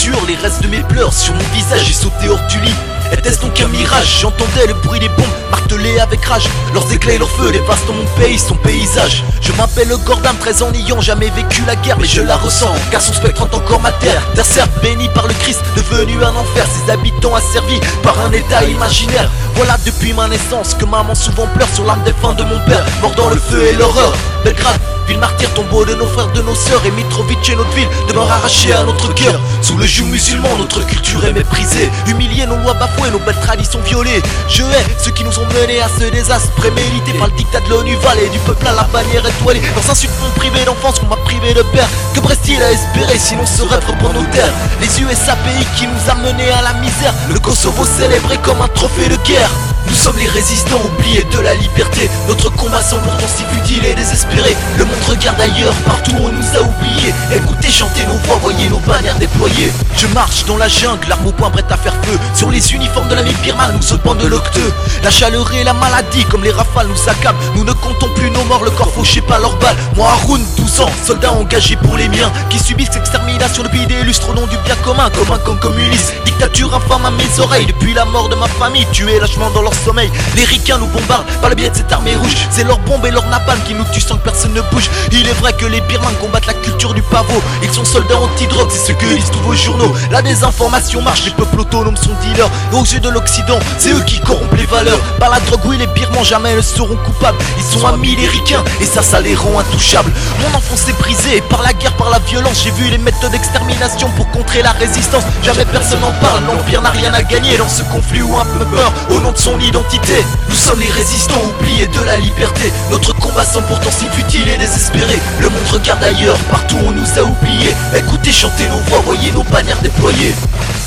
sueur, les restes de mes pleurs sur mon visage, j'ai sauté hors du lit. Était-ce donc un mirage? J'entendais le bruit des bombes martelées avec rage. Leurs éclats et leurs feux dévastent mon pays, son paysage. Je m'appelle Gordam, très en n'ayant jamais vécu la guerre, mais je la ressens, car son spectre hante encore ma terre. Terre certes bénie par le Christ, devenu un enfer, ses habitants asservis par un état imaginaire. Voilà depuis ma naissance que maman souvent pleure sur l'âme défunte de mon père, mort dans le feu et l'horreur. Belgrade, ville martyre, tombeau de nos frères, de nos sœurs, et Mitrovic et notre ville demeure arrachée à notre cœur. Sous le joug musulman, notre culture est méprisée, humiliée, nos lois bafouées, nos belles traditions violées. Je hais ceux qui nous ont menés à ce désastre prémédité par le dictat de l'ONU Vallée, du peuple à la bannière étoilée. Leurs insultes m'ont privé d'enfance, qu'on m'a privé de père. Que reste-t-il à espérer sinon ce rêve reprend nos terres? Les USA, pays qui nous a menés à la misère, le Kosovo célébré comme un trophée de guerre. Nous sommes les résistants oubliés de la liberté. Notre combat semble pourtant si futile et désespéré. Le monde regarde ailleurs, partout on nous a oubliés. Écoutez chanter nos voix, voyez nos bannières déployées. Je marche dans la jungle, l'arme au poing prête à faire feu. Sur les uniformes de la birmane, nous autres bandes de l'octeux. La chaleur et la maladie, comme les rafales nous accablent. Nous ne comptons plus nos morts, le corps fauché par leurs balles. Moi Haroun, 12 ans, soldat engagé pour les miens, qui subissent l'extermination depuis des lustres au nom du bien commun. Comme un camp communiste, dictature infâme à mes oreilles. Depuis la mort de ma famille, tués lâchement dans leur sommeil. Les ricains nous bombardent par le biais de cette armée rouge. C'est leurs bombes et leurs napalm qui nous tuent sans que personne ne bouge. Il est vrai que les Birmans combattent la culture du pavot. Ils sont soldats anti-drogue, c'est ce que disent tous vos journaux. La désinformation marche, les peuples autonomes sont dealers. Et aux yeux de l'Occident, c'est eux qui corrompent les valeurs. Par la drogue, oui, les Birmans jamais ne seront coupables. Ils sont amis les ricains et ça les rend intouchables. Mon enfance est brisée par la guerre, par la violence. J'ai vu les méthodes d'extermination pour contrer la résistance. Jamais personne n'en parle, l'Empire n'a rien à gagner dans ce conflit où un peu peur au nom de son identité. Nous sommes les résistants oubliés de la liberté. Notre combat semble pourtant si futile et désespéré. Le monde regarde ailleurs, partout on nous a oubliés. Écoutez chanter nos voix, voyez nos bannières déployées.